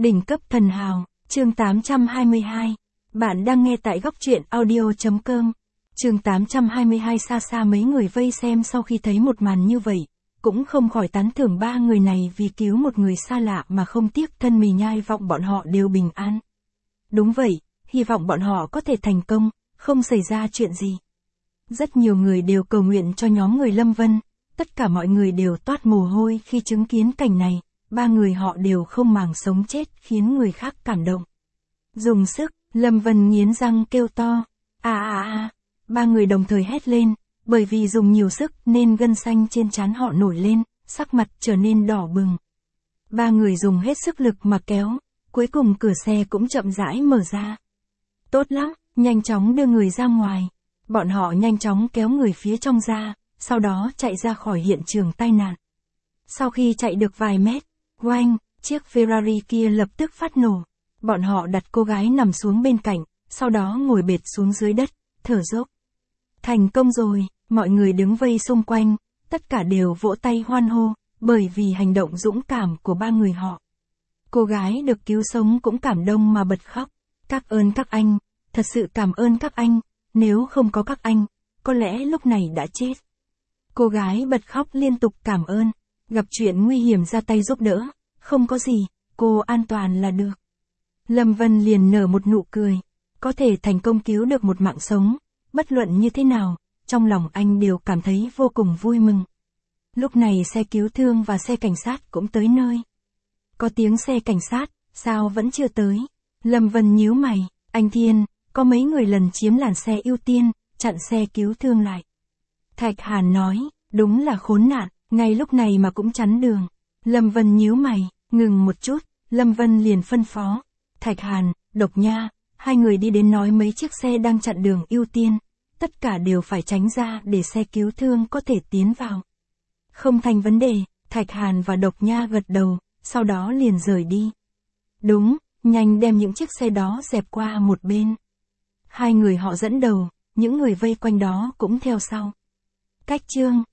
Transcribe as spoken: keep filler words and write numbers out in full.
Đỉnh cấp thần hào, chương tám trăm hai mươi hai. Bạn đang nghe tại góc truyện audio.com. Chương tám trăm hai mươi hai. Xa xa mấy người vây xem sau khi thấy một màn như vậy, cũng không khỏi tán thưởng ba người này vì cứu một người xa lạ mà không tiếc thân mình, nhai vọng bọn họ đều bình an. Đúng vậy, hy vọng bọn họ có thể thành công, không xảy ra chuyện gì. Rất nhiều người đều cầu nguyện cho nhóm người Lâm Vân, tất cả mọi người đều toát mồ hôi khi chứng kiến cảnh này. Ba người họ đều không màng sống chết khiến người khác cảm động. Dùng sức, Lâm Vân nghiến răng kêu to. À à à, ba người đồng thời hét lên, bởi vì dùng nhiều sức nên gân xanh trên trán họ nổi lên, sắc mặt trở nên đỏ bừng. Ba người dùng hết sức lực mà kéo, cuối cùng cửa xe cũng chậm rãi mở ra. Tốt lắm, nhanh chóng đưa người ra ngoài. Bọn họ nhanh chóng kéo người phía trong ra, sau đó chạy ra khỏi hiện trường tai nạn. Sau khi chạy được vài mét, oanh, chiếc Ferrari kia lập tức phát nổ. Bọn họ đặt cô gái nằm xuống bên cạnh, sau đó ngồi bệt xuống dưới đất, thở dốc. Thành công rồi, mọi người đứng vây xung quanh, tất cả đều vỗ tay hoan hô, bởi vì hành động dũng cảm của ba người họ. Cô gái được cứu sống cũng cảm động mà bật khóc. Cảm ơn các anh, thật sự cảm ơn các anh, nếu không có các anh, có lẽ lúc này đã chết. Cô gái bật khóc liên tục cảm ơn. Gặp chuyện nguy hiểm ra tay giúp đỡ, không có gì, cô an toàn là được. Lâm Vân liền nở một nụ cười, có thể thành công cứu được một mạng sống, bất luận như thế nào, trong lòng anh đều cảm thấy vô cùng vui mừng. Lúc này xe cứu thương và xe cảnh sát cũng tới nơi. Có tiếng xe cảnh sát, sao vẫn chưa tới? Lâm Vân nhíu mày, anh Thiên, có mấy người lần chiếm làn xe ưu tiên, chặn xe cứu thương lại. Thạch Hàn nói, đúng là khốn nạn. Ngay lúc này mà cũng chắn đường. Lâm Vân nhíu mày, ngừng một chút, Lâm Vân liền phân phó. Thạch Hàn, Độc Nha, hai người đi đến nói mấy chiếc xe đang chặn đường ưu tiên. Tất cả đều phải tránh ra để xe cứu thương có thể tiến vào. Không thành vấn đề, Thạch Hàn và Độc Nha gật đầu, sau đó liền rời đi. Đúng, nhanh đem những chiếc xe đó dẹp qua một bên. Hai người họ dẫn đầu, những người vây quanh đó cũng theo sau. Cách chương